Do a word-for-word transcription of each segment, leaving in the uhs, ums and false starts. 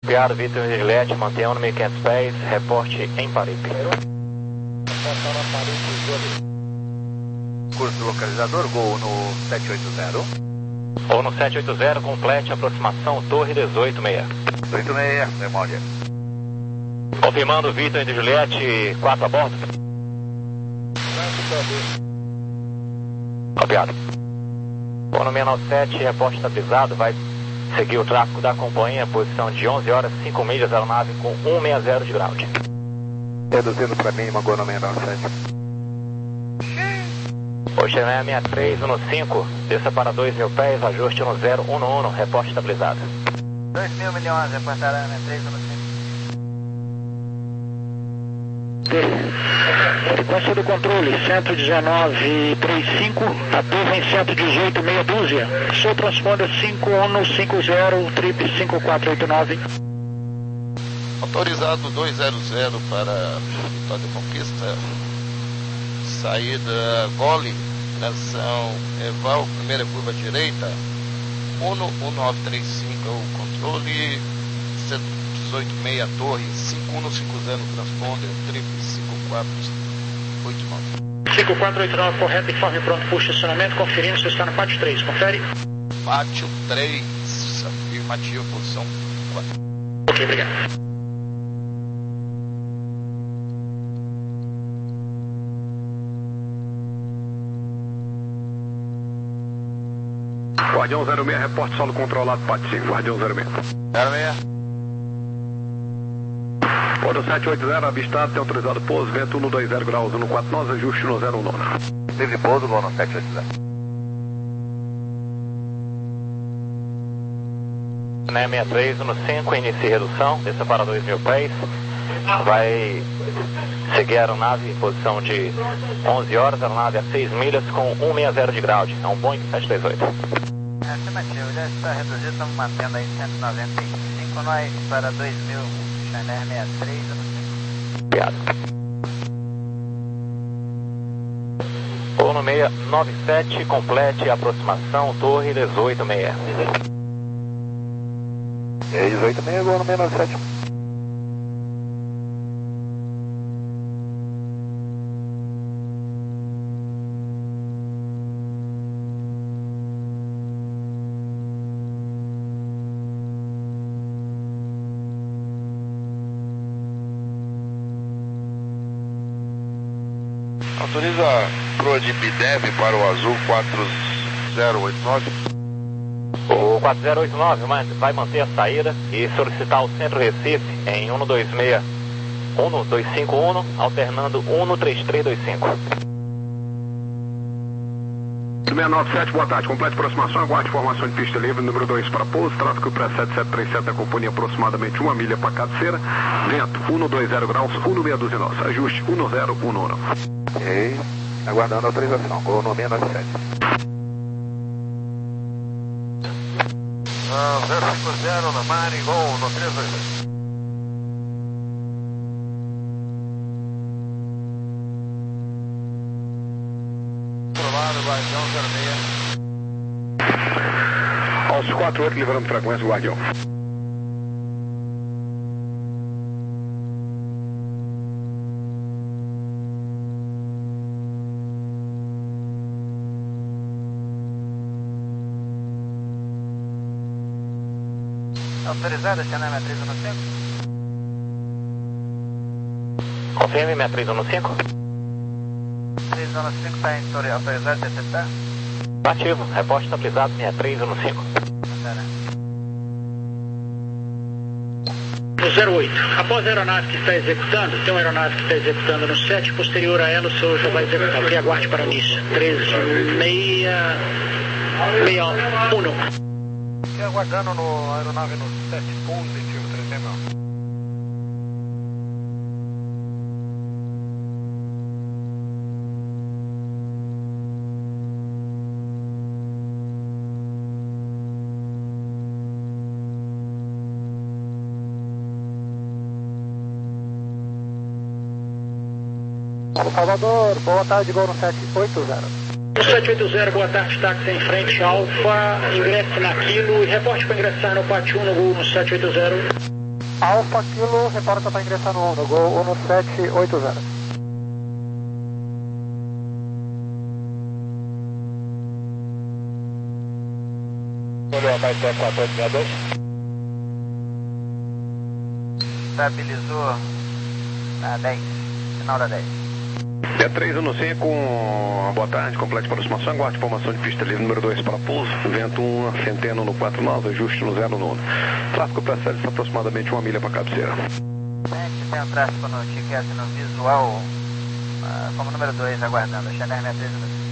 Copiado, Vitor e Juliette, mantenham no mil e quinhentos pés, reporte em Paripe. Curso localizador, Gol no sete oito zero. Ou no sete oito zero, complete aproximação Torre dezoito seis. dezoito seis, memória. Confirmando, Vitor e Juliette, quatro a bordo. Copiado. Ou no seis nove sete, reporte estabilizado, vai seguir o tráfego da companhia, posição de onze horas, cinco milhas, aeronave com cento e sessenta de ground. Reduzindo para mim, Magor no seis nove sete. Oceané sessenta e três um cinco, desça para dois mil pés, ajuste no zero um um, reporte estabilizado. dois mil milhões, reportará sessenta e três um cinco. Frequência do controle, cento e dezenove trinta e cinco, a turma em cento e dezoito meia dúzia. Seu transponder cinco um cinco zero, trip cinco quatro oito nove. Autorizado dois zero zero para Vitória da Conquista. Saída Gole, direção Eval, primeira curva direita. um um nove três cinco é o controle. cento e dezoito meia torre, cinco um cinco zero transponder, trip cinco quatro oito nove. cinco quatro oito nove, correto, informe pronto para o estacionamento, conferindo se está no pátio três, confere. Pátio três, afirmativo, posição quatro. Ok, obrigado. Guardião zero seis, reporte solo controlado, pátio cinco, Guardião zero seis. zero seis. Ordo sete oito zero, avistado, tem autorizado pouso, vento um dois zero graus, um quatro nove, ajuste no zero um nove. Livre pouso, Gol no sete oito zero. sessenta e três um cinco, inicie redução, desça para dois mil pés, vai seguir a aeronave em posição de onze horas, aeronave a seis milhas com cento e sessenta de ground, é um Boeing sete três oito. Afirmativo, já está reduzido, estamos mantendo aí cento e noventa e cinco, nós para dois mil, Chanel sessenta e três um cinco. Piada. Ou no seis nove sete, complete aproximação Torre dezoito seis. dezoito seis, Gol no seis nove sete. Autoriza a proa de Bidev para o Azul quatro zero oito nove. O quatro zero oito nove vai manter a saída e solicitar o centro Recife em um dois seis um dois cinco um, alternando um três três dois cinco. seis nove sete, boa tarde. Complete aproximação, aguarde formação de pista livre, número dois para pouso, tráfego para sete sete três sete da companhia, aproximadamente uma milha para cabeceira, vento um dois zero graus, um meia dúzia nossa, ajuste um zero um nove. Ok, aguardando a autorização, Gol no seis nove sete. Ah, zero cinco zero na Mari, Gol no três dois dois. Aprovado, Guardião zero seis. Aos quatro oito, livrando frequência, Guardião. Autorizada, Chanel sessenta e três um cinco. Confirme, sessenta e três um cinco. três um cinco está autorizado de aceitar? Ativo, reporte estabilizado sessenta e três um cinco. No zero oito, após a aeronave que está executando, tem uma aeronave que está executando no sete, posterior a ela o senhor já vai executar, ok? Aguarde para início. treze seis seis um. Fiquei aguardando no aeronave no sete, positivo, três seis nove. Salvador, boa tarde, Gol no sete oito zero. No sete oito zero, boa tarde, táxi em frente, Alfa, ingresse naquilo e reporte para ingressar no pátio um no Gol no sete oito zero. Alfa Kilo, reporta para ingressar no Uno, Gol um sete oito zero. Olhou a Baité quatro oito seis dois. Estabilizou na dez, final da dez. É três um cinco, boa tarde, complete aproximação, aguarde informação de pista livre número dois para pouso, vento um, centeno no quatro nove, ajuste no zero no uno. Tráfego para Célice aproximadamente uma milha para cabeceira. Gente, tem um tráfego no ticket no visual, uh, como número dois, aguardando, Channel sessenta e três minutos.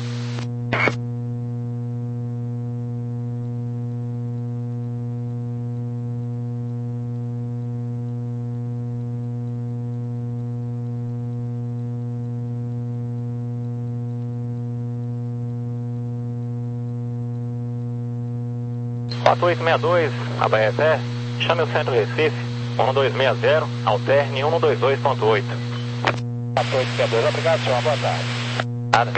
quatro oito seis dois, a B S E, chame o centro Recife, um dois seis zero, alterne um dois dois ponto oito. quatro oito seis dois, obrigado, senhor, boa tarde. Nada.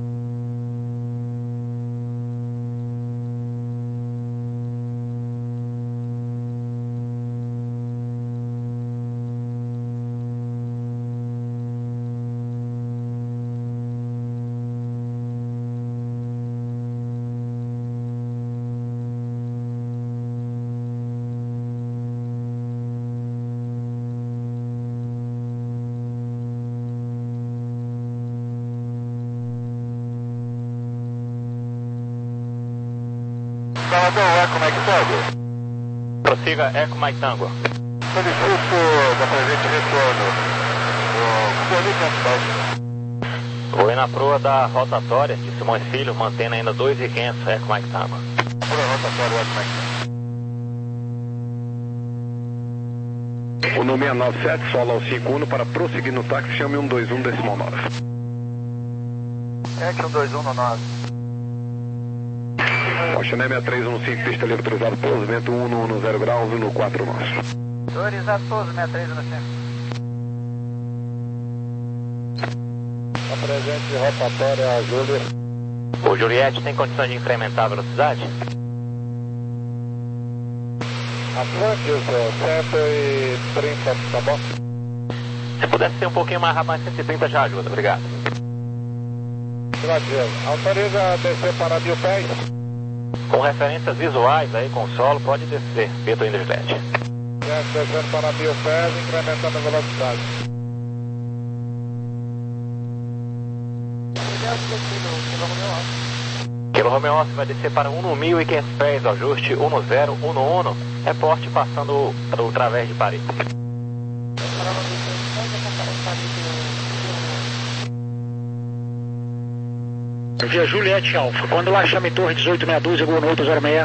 Salvador, Eco Mike Tango. Prossiga Eco Mike Tango. Solicito da presente retorno. O Vou ir na proa da rotatória de Simões Filho, mantendo ainda dois e quinhentos Eco Mike Tango. Proa rotatória, Eco Mike Tango. O número seiscentos e noventa e sete, solo ao cinco um para prosseguir no táxi, chame um dois um decimal nove. sete um dois um no nove. Channel sessenta e três um cinco, pista livre autorizado, pouso, vento um no zero graus, no quatro nosso. Autorizado pouso, sessenta e três no cinco. A presente rotatória, Júlio. O Juliette tem condições de incrementar a velocidade? Atlantis, cento e trinta, tá bom? Se pudesse ser um pouquinho mais rápido, mais cento e trinta já ajuda, obrigado. Brasil, autoriza a descer para mil pés. Com referências visuais aí com o solo, pode descer, Vitor Indriglet. Descendo para mil pés, incrementando a velocidade. Kilo Romeo Oscar vai descer para um mil e quinhentos pés, ajuste um zero um um, reporte passando o través de Paris. Via Juliette Alfa, quando lá chame torre dezoito sessenta e dois, Gol oito zero seis.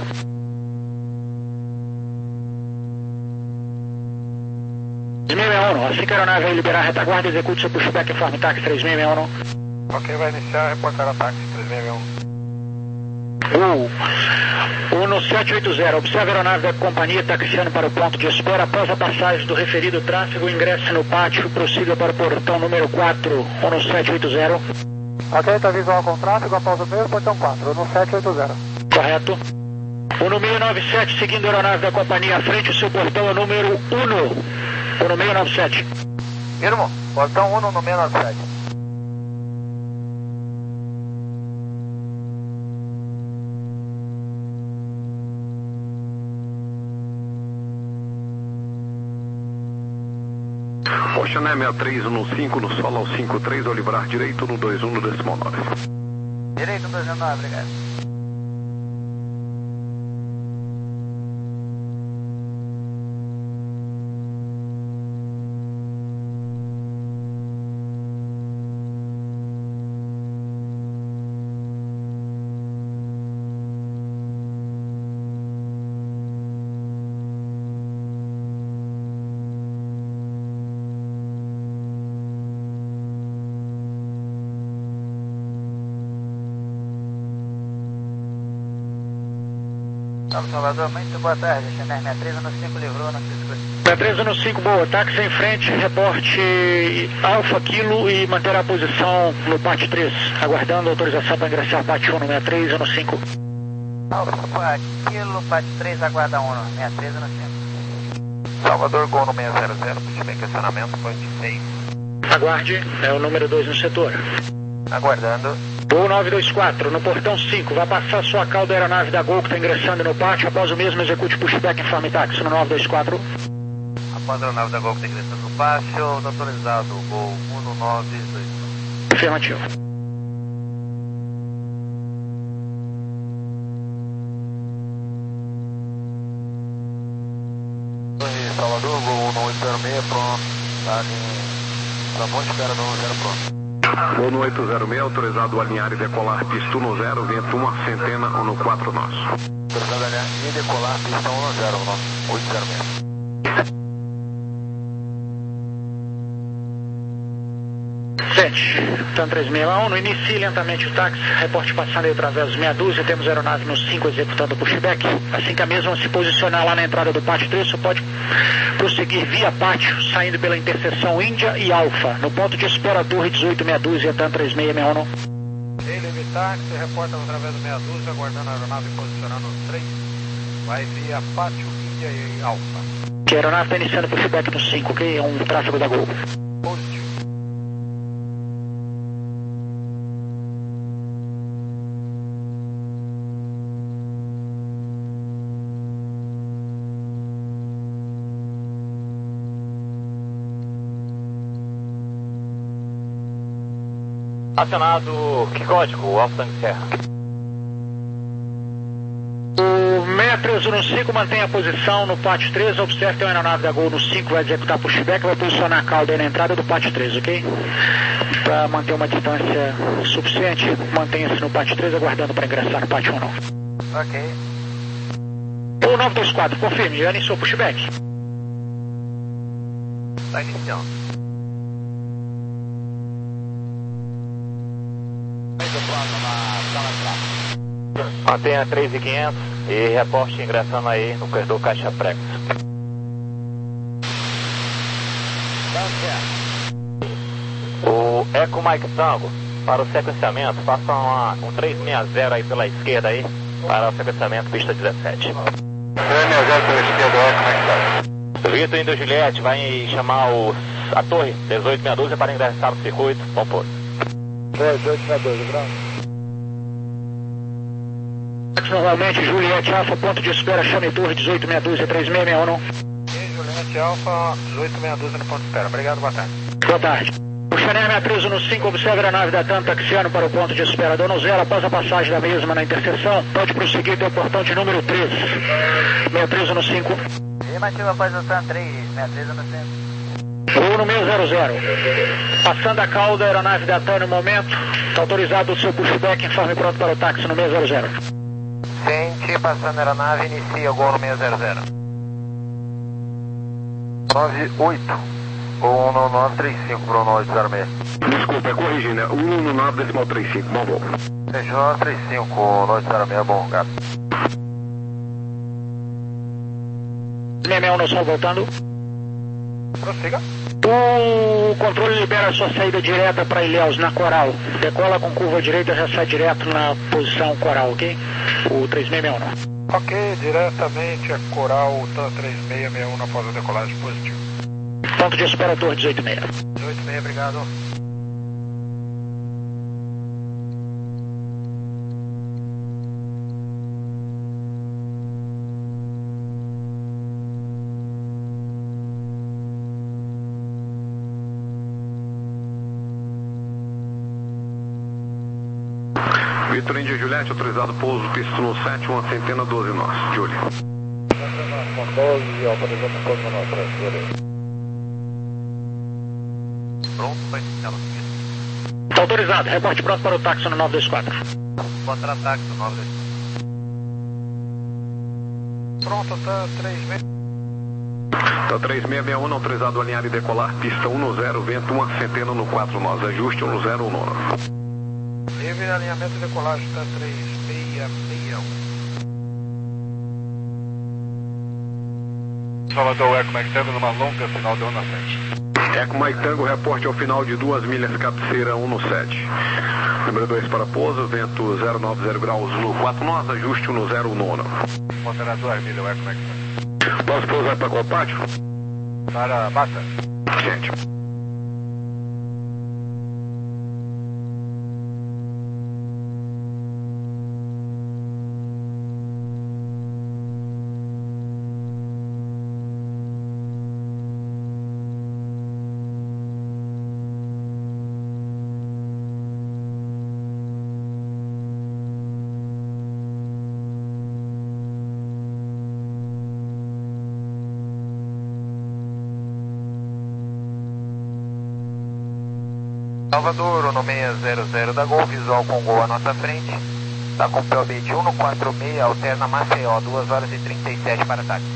três seis seis um, assim que a aeronave vai liberar a retaguarda, execute seu pushback em forma táxi três seis seis um. Ok, vai iniciar, reportar a táxi três seis seis um. Gol um sete oito zero, observe a aeronave da companhia taxiando para o ponto de espera. Após a passagem do referido tráfego, ingresse no pátio, prossiga para o portão número quatro, um sete oito zero. Ok, está visual com tráfego, após o mesmo, portão quatro, um sete oito zero. Correto. O número seiscentos e noventa e sete, seguindo a aeronave da companhia à frente, o seu portão é o número um. O número seiscentos e noventa e sete. Irmão, portão um no seiscentos e noventa e sete. Channel sessenta e três um cinco, no solo ao cinco três, ao livrar direito no dois um no decimal nove. Direito dois um nove, obrigado. Salvador, muito boa tarde. Channel sessenta e três no cinco livrou na Cisco. sessenta e três no cinco, boa. Táxi em frente, reporte Alfa Kilo e manter a posição no P A T três. Aguardando autorização para ingressar P A T um no sessenta e três no cinco. Alfa Kilo, P A T três, aguarda um, sessenta e três no cinco. Salvador, Gol no seis zero zero, puxei questionamento, point seis. Aguarde, é o número dois no setor. Aguardando. Gol nove dois quatro, no portão cinco, vai passar sua cauda aeronave da Gol que está ingressando no pátio, após o mesmo execute pushback em Farm Taxi no nove dois quatro. Após a aeronave da Gol que está ingressando no pátio, autorizado, Gol um nove dois quatro. Afirmativo. Salvador, Gol um oito zero seis, pronto. Tá em... Tá bom, espera no zero pronto. Gol no oito zero seis, autorizado a alinhar e decolar pista um zero, vento uma centena no quatro nós. Autorizado a alinhar e decolar pista um zero, oito zero seis. sete, TAM três seis um, no inicie lentamente o táxi, reporte passando aí através dos meia dúzia, temos aeronave no cinco executando o pushback, assim que a mesma se posicionar lá na entrada do pátio três, você pode prosseguir via pátio, saindo pela interseção Índia e Alfa, no ponto de espera Torre dezoito meia dúzia, TAM três seis seis um. Ele Leve táxi, reporta através do meia dúzia, aguardando a aeronave posicionando os três, vai via pátio Índia e Alfa. Que a aeronave está iniciando o pushback no cinco, ok? É um tráfego da Gol. Positivo. Acionado, que código? Alfa Tango Serra. O seis três um cinco mantém a posição no pátio três, observe que a aeronave da Gol no cinco vai executar pushback, vai posicionar a cauda aí na entrada do pátio três, ok? Para manter uma distância suficiente, mantenha-se no pátio três, aguardando para ingressar no pátio um. Ok. O nove dois quatro, confirme, já iniciou pushback? Está iniciando. Mantenha três mil e quinhentos e reporte ingressando aí no corredor Caixa Prex. O Eco Mike Tango, para o sequenciamento, faça uma, um três seis zero aí pela esquerda aí, para o sequenciamento pista dezessete. três seis zero pela esquerda, Eco Mike Tango. Vitor Indo Juliette vai chamar os, a torre dezoito meia dúzia para ingressar no circuito. Bom pouso. dezoito meia dúzia, grau. Normalmente, Juliette Alfa, ponto de espera, chame torre dezoito meia dúzia, três seis seis um. E Juliette Alfa, dezoito meia dúzia no ponto de espera. Obrigado, boa tarde. Boa tarde. O Chanel seis três um no cinco, observa a nave da TAM taxiando para o ponto de espera da Donzela, após a passagem da mesma na interseção, pode prosseguir até o portão de número três. seis três um no cinco. Afirmativa após o TAM três, seis três um no centro. Gol no seis zero zero. Passando a cauda, a aeronave da TAM no momento, está autorizado o seu pushback, informe pronto para o táxi no seis zero zero. Sente, passando a aeronave, inicia o Gol no seis zero zero. nove oito. Ou um nove três cinco para o nove zero seis. Desculpa, é corrigindo, é um um nove decimal trinta e cinco, bom voo. Fechou nove três cinco, nove zero seis, bom, gato. seis seis um no sol voltando. Prossiga. O controle libera a sua saída direta para Ilhéus, na Coral. Decola com curva direita, já sai direto na posição Coral, ok? O três seis seis um. Ok, diretamente a Coral, TAM três seis seis um após a decolagem, positivo. Ponto de espera, torre dezoito seis. dezoito seis, obrigado. Vitor Índio Juliette, autorizado pouso, pista no sete, uma centena, doze nós. Júlio. doze, autorizando pouso no nosso, beleza. Pronto, vai iniciar no seguinte. Está autorizado, reporte pronto para o táxi no nove dois quatro. Contra-ataque no nove dois quatro. Pronto, TAM três seis. Tá três seis seis um, autorizado a alinhar e decolar, pista um zero, vento uma centena no quatro nós. Ajuste um zero um. Livre alinhamento e decolagem, TAM três seis seis um. Salvador, Eco Mike Tango numa longa final de onda sete. Eco Mike Tango, reporte ao final de duas milhas, cabeceira um no sete. Número dois para pouso, vento zero nove zero graus no quatro nós, ajuste um zero um. Moderador, milha, Eco Mike Tango. Posso pousar para qual pátio? Para Basta. Gente. Salvador, no seis zero zero da Gol, visual com Gol à nossa frente. Está com P O B de um quatro seis, alterna Maceió, duas horas e trinta e sete para ataque.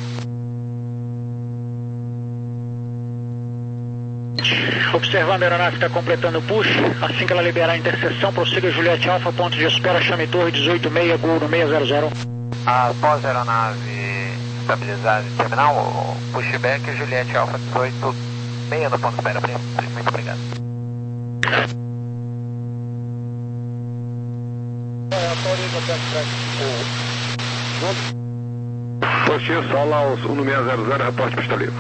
Observando a aeronave está completando o push. Assim que ela liberar a interseção, prossiga Juliette Alfa, ponto de espera, chame torre dezoito seis, Gol no seis zero zero. Após a aeronave estabilizada e terminal, o pushback Juliette Alfa dezoito seis no ponto de espera. Muito obrigado. Postinho Sol aos um seis zero zero, reporte pista livre.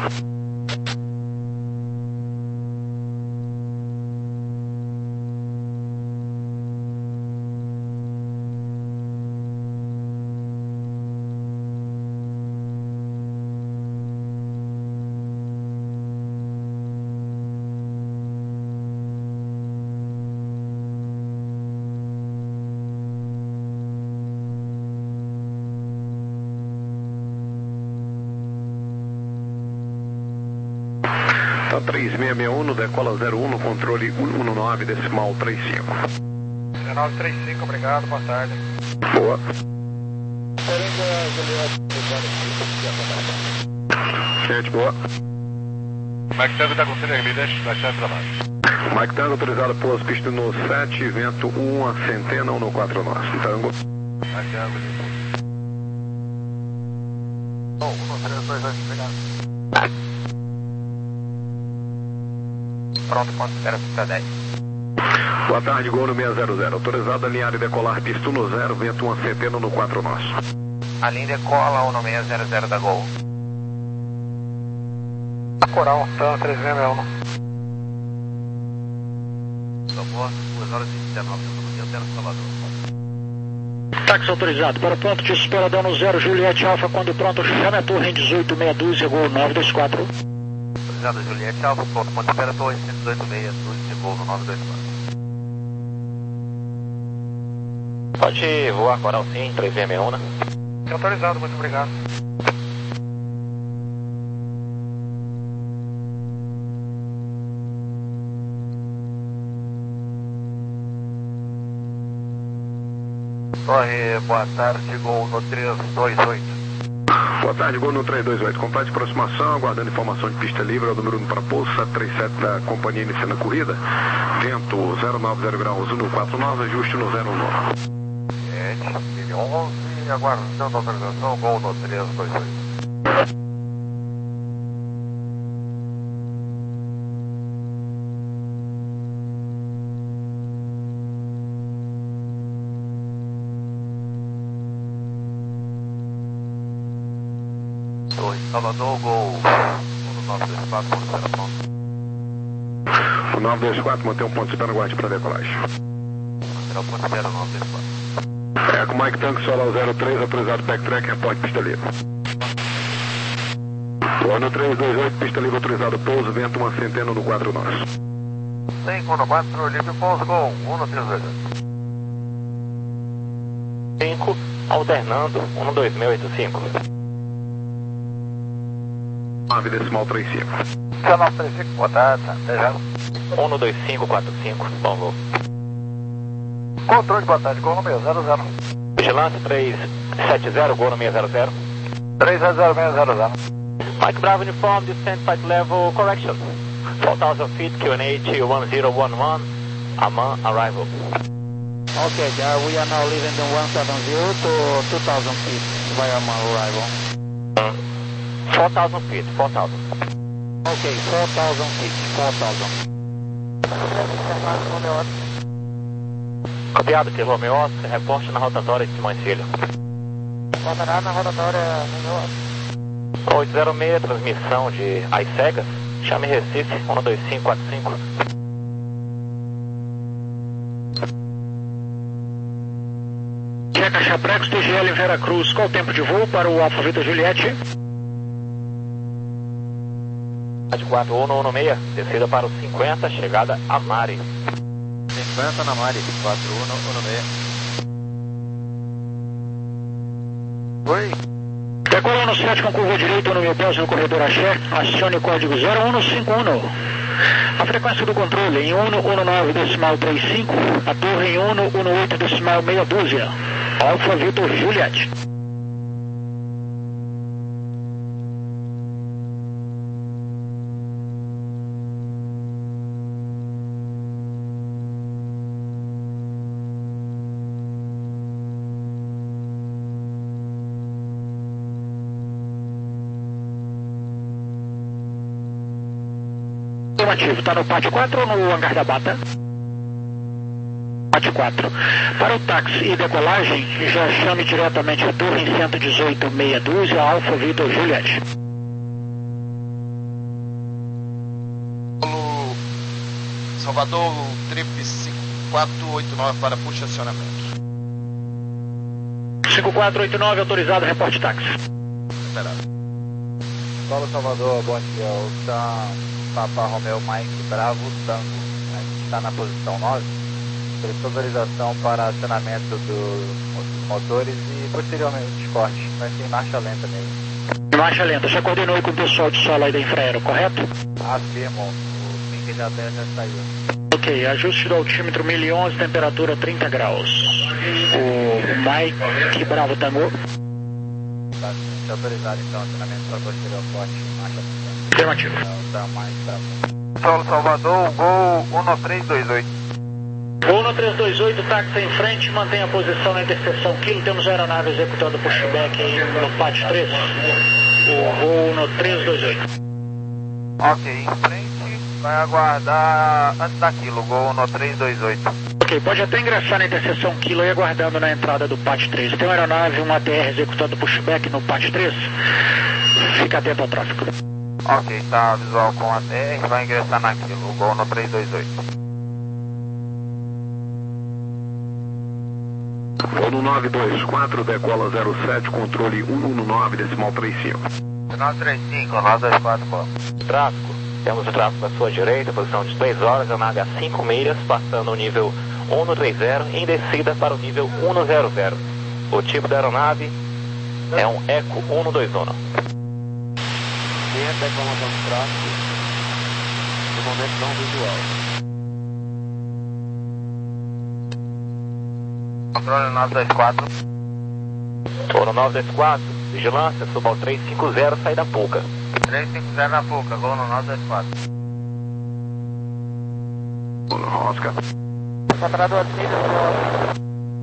Tá três seis seis um, decola zero um, no controle um um nove, decimal trinta e cinco. nove três cinco, obrigado, boa tarde. Boa. Gente, boa. Mike Tango está com Cine Milhas, na chave para baixo. Mike Tango autorizado pouso pista no sete, vento um, a centena, um no quatro nós. Tango. Mike Tango, um um três dois oito, obrigado. Pronto, ponto de espera, pista dez. Boa tarde, Gol no seis zero zero. Autorizado a alinhar e decolar pista no zero, vento um, a centena, no quatro nós. A linha decola um no seis zero zero da Gol. Coral, tá, três seis seis um. Sabor, duas horas e dezenove minutos, Antena Salvador. Táxi autorizado para o ponto de espera, dano zero, Juliette Alfa, quando pronto, chame a torre em dezoito meia dúzia, Gol nove dois quatro. Autorizado Juliette Alfa, ponto, ponto de espera, torre dezoito meia dúzia, Gol no nove dois quatro. Pode voar Coral sim, três seis seis um, né? Autorizado, muito obrigado. Torre, boa tarde, Gol no três dois oito. Boa tarde, Gol no três dois oito. Complete aproximação, aguardando informação de pista livre, é o número um para pouso, sete três sete da companhia iniciando a corrida. Vento zero nove zero graus, um no quatro nove, ajuste no zero nove. sete, onze, aguardando a autorização, Gol no três dois oito. Salvador, Gol um nove dois quatro, ponto de espera pronto. O nove dois quatro, mantém um ponto de espera, guarde para decolagem. Manterá o ponto de espera nove dois quatro. É, com o Mike Tango, Solar zero três, autorizado backtrack, reporte pista livre. Ano três dois oito, pista livre autorizado, pouso, vento uma centena no quatro nós. cinco no quatro, livre pouso, Gol um no três dois oito. cinco, alternando, um dois seis oito cinco. nove decimal trinta e cinco. nove três cinco, boa tarde, até já. um dois cinco quatro cinco, bom voo. Controle, boa tarde, Gol no seis zero zero. Vigilância três sete zero, Gol no seis zero zero. três zero zero, seis zero zero. Mike Bravo Uniform, descent flight level correction. four thousand feet, Q N H one zero one one, Amman arrival. Okay, uh, we are now leaving the one seven zero to two thousand feet via Amman arrival. four thousand feet, four thousand. Okay, four thousand feet, four thousand. Copiado, que Romeo Oscar, reporte na rotatória de Simões Filho. Coordenado na rotatória Romeo Oscar. oito zero seis, transmissão de As Cegas, chame Recife, um dois cinco quatro cinco. Checa Chaprex, T G L Vera Cruz, qual o tempo de voo para o Alfa Vitor Juliette? quatro um um seis, descida para o cinquenta, chegada a Mari. cinquenta na Mari, quatro um um seis. Oi. Decola no sete com curva direita no meu pés no corredor Axé, acione o código zero um cinco um. A frequência do controle em um um nove decimal trinta e cinco, a torre em um um oito decimal meia dúzia. Alfa Vitor Juliette. Afirmativo, está no pátio quatro ou no hangar da Bata? Pátio quatro. Para o táxi e decolagem, já chame diretamente a torre em cento e dezoito, meia dúzia, Alfa Vitor Juliette. Salvador, trip cinco quatro oito nove para puxa acionamento. cinco quatro oito nove, autorizado, reporte táxi. Esperado. Paulo Salvador, bom dia. O Sam Papa Romeo Mike Bravo Tango. A gente está na posição nove. Prestou autorização para acionamento dos motores e posteriormente os cortes. Vai ser em marcha lenta mesmo. Em marcha lenta, já coordenou aí com o pessoal de solo aí da Infraero, correto? Afirmo. O ping já até já saiu. Ok, ajuste do altímetro mil e onze, temperatura trinta graus. O Mike Bravo Tango. Tá, está autorizado então acionamento para posterior corte em marcha lenta. Afirmativo. É o Sam Mike Bravo. Paulo Salvador, Gol um três dois oito. Gol um três dois oito, táxi em frente, mantenha a posição na interseção Quilo, temos a aeronave executando o pushback no P A T três, o Gol um três dois oito. Ok, em frente, vai aguardar antes da Quilo, Gol um três dois oito. Ok, pode até ingressar na interseção Quilo e aguardando na entrada do P A T três. Tem uma aeronave, um A T R executando o pushback no P A T três, fica atento ao tráfego. Ok, está visual com a T R, vai ingressar na Quilo, Gol um três dois oito. Voo nove dois quatro, decola zero sete, controle um um nove, decimal trinta e cinco. nove três cinco, nove dois quatro, qual? Tráfego, temos o tráfego à sua direita, posição de três horas, a nave a cinco milhas, passando o nível um três zero, em descida para o nível um zero zero. O tipo da aeronave é um Eco um dois um. Tem até informação de tráfego, no momento não visual. Controle nove dois quatro. Ouro nove dois quatro, vigilância, suba ao três cinco zero, sai da Puca. três cinco zero na Puca, Gol no nove dois quatro. Rosca. Operador Cílio,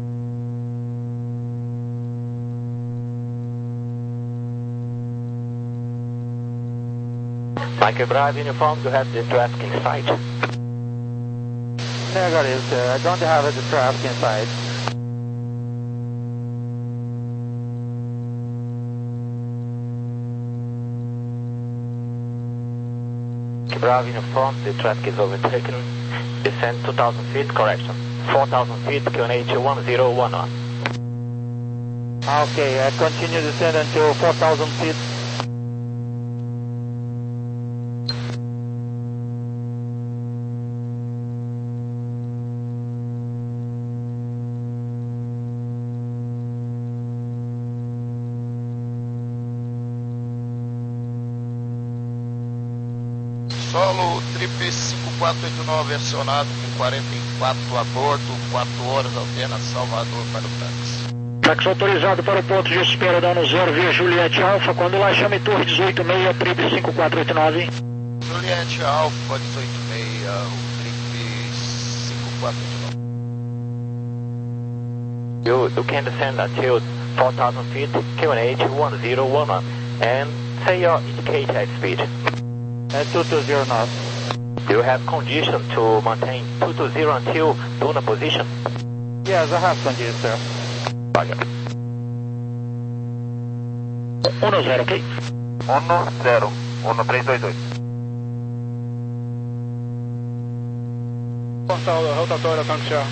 Mike Bravo, uniform, you have the traffic in sight. Negative, sir. I don't have the traffic inside. Bravo, uniform, the traffic is overtaken. Descend two thousand feet, correction. four thousand feet, Q N H one zero one one. Okay, I continue to descend until four thousand feet. Solo trip cinco quatro oito nove acionado com quarenta e quatro a bordo, quatro horas alterna Salvador para o táxi. Táxi autorizado para o ponto de espera da ano zero via Juliette Alfa, quando lá chame Torre dezoito seis, trip cinco quatro oito nove. Juliette Alfa dezoito seis, o trip cinco quatro oito nove. You, you can descend until four thousand feet, Q N H one zero one one, and say your indicator speed. At two two zero knots. Do you have condition to maintain two two zero until Duna position? Yes, I have condition, sir. Roger. um zero, ok? um zero um três dois dois. Portal rotatória, tanto já.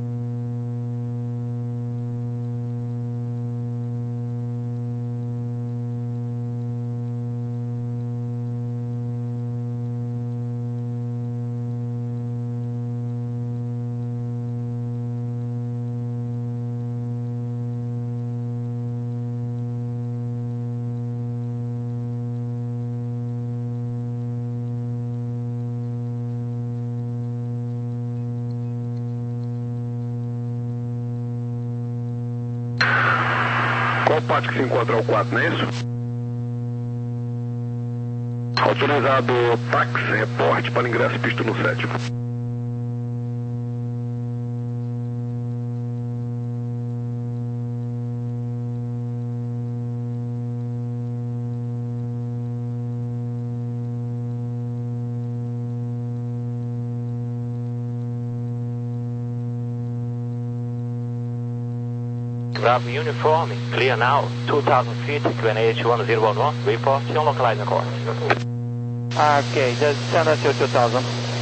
Qual parte que se encontra o quatro, não é isso? Autorizado táxi, reporte para ingresso pista no sétimo. Bravo Uniform, clear now, two thousand feet, Greenwich one zero one one, report on localizing course. Ok, just send us your two thousand.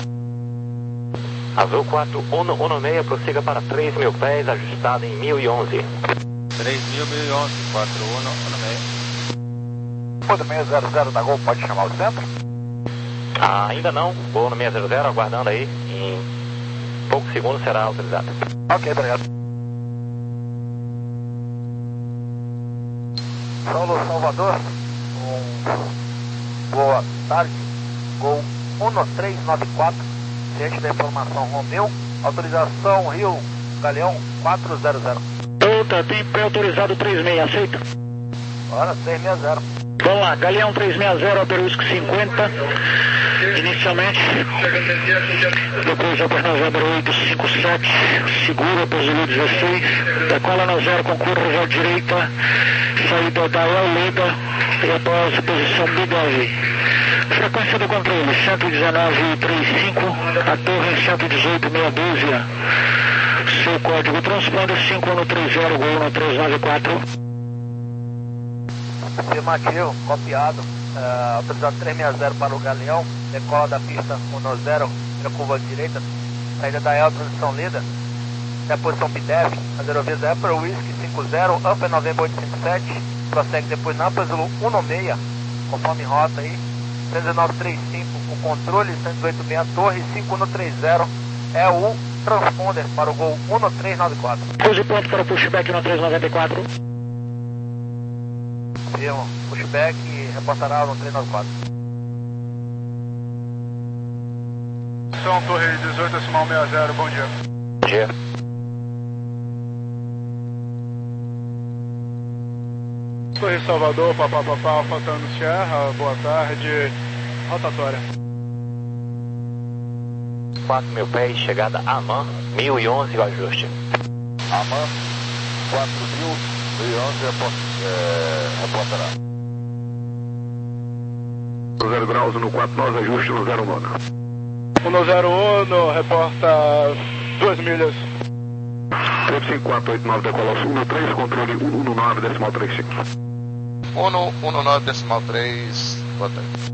Azul quatro um um seis, prossiga para três mil pés, ajustado em mil e onze. três mil, mil e onze, quatro um um seis. Depois do seis zero zero da Gol, pode chamar o centro? Ah, ainda não, vou no seis zero zero, aguardando aí, em poucos segundos será autorizado. Ok, obrigado. Saulo Salvador, um, boa tarde, Gol um três nove quatro, ciente da informação Romeu, autorização Rio Galeão quatro zero zero. Delta, tem pré-autorizado três seis, aceita? Hora três seis zero. Vamos lá, Galeão três seis zero, Aberusco cinquenta, inicialmente, depois Abernazáber oito cinco sete, segura para Zulu dezesseis, decola na zero, concursos à direita, saída da Lauleda e após posição B nove. Frequência do controle, cento e dezenove ponto trinta e cinco, a torre cento e dezoito, meia dúzia. Seu código transponder cinco um três zero, Gol um três nove quatro. Afirmativo, copiado, uh, autorizado três seis zero para o Galeão, decola da pista um zero, na curva direita, saída da Elton de São Lida, até a posição P D E V, a aerovisa Upper Whisky cinco zero, Upper November oito cinco sete, prossegue depois na Upper Zulu um seis, conforme rota aí, três nove três cinco, com controle, cento e dezoito seis, torre cinco um três zero, é o transponder para o Gol um três nove quatro. Pose ponto para o pushback no três nove quatro. Firmo, pushback e reportará no três nove quatro. São Torre dezoito decimal sessenta, bom dia. Bom dia. Torre Salvador, papapá, faltando Sierra, boa tarde, rotatória. quatro mil pés, chegada a Amman, mil e onze o ajuste. Amman, quatro mil, mil e onze, reportará. zero graus no quatro nove, ajuste no zero nove. um zero um, reporta duas milhas. três cinco quatro oito nove, decola um três, controle um um nove decimal trinta e cinco. um um nove decimal três, boa tarde.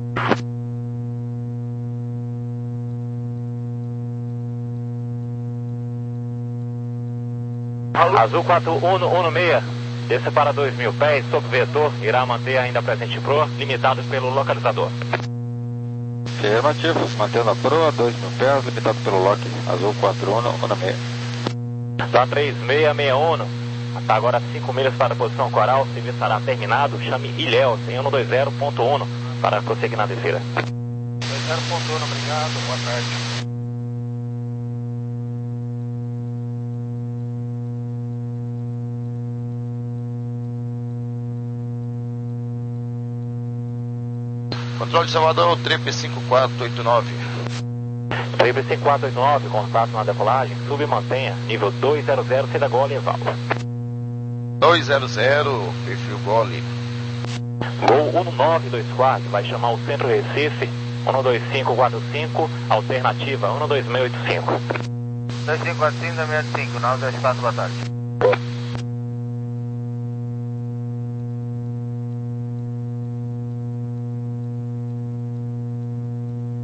Azul quatro um um seis, desça para dois mil pés, sob vetor, irá manter ainda presente Pro, limitado pelo localizador. Afirmativo, mantendo a Pro a dois mil pés, limitado pelo lock, Azul quatro um um seis. Tá três seis seis um, está agora cinco milhas para a posição coral, o serviço estará terminado, chame Ilhéus em cento e vinte ponto um para prosseguir na descida. vinte ponto um, obrigado, boa tarde. Controle de Salvador, trip cinco quatro oito nove. Trip cinco quatro oito nove, contato na decolagem, sub e mantenha, nível dois zero zero, Seda Gole, Eval. dois zero zero, perfil Gole. Gol um nove dois quatro, vai chamar o centro Recife, um dois cinco quatro cinco, alternativa um dois seis oito cinco. dois cinco quatro cinco, dois seis cinco, nove dois quatro, boa tarde.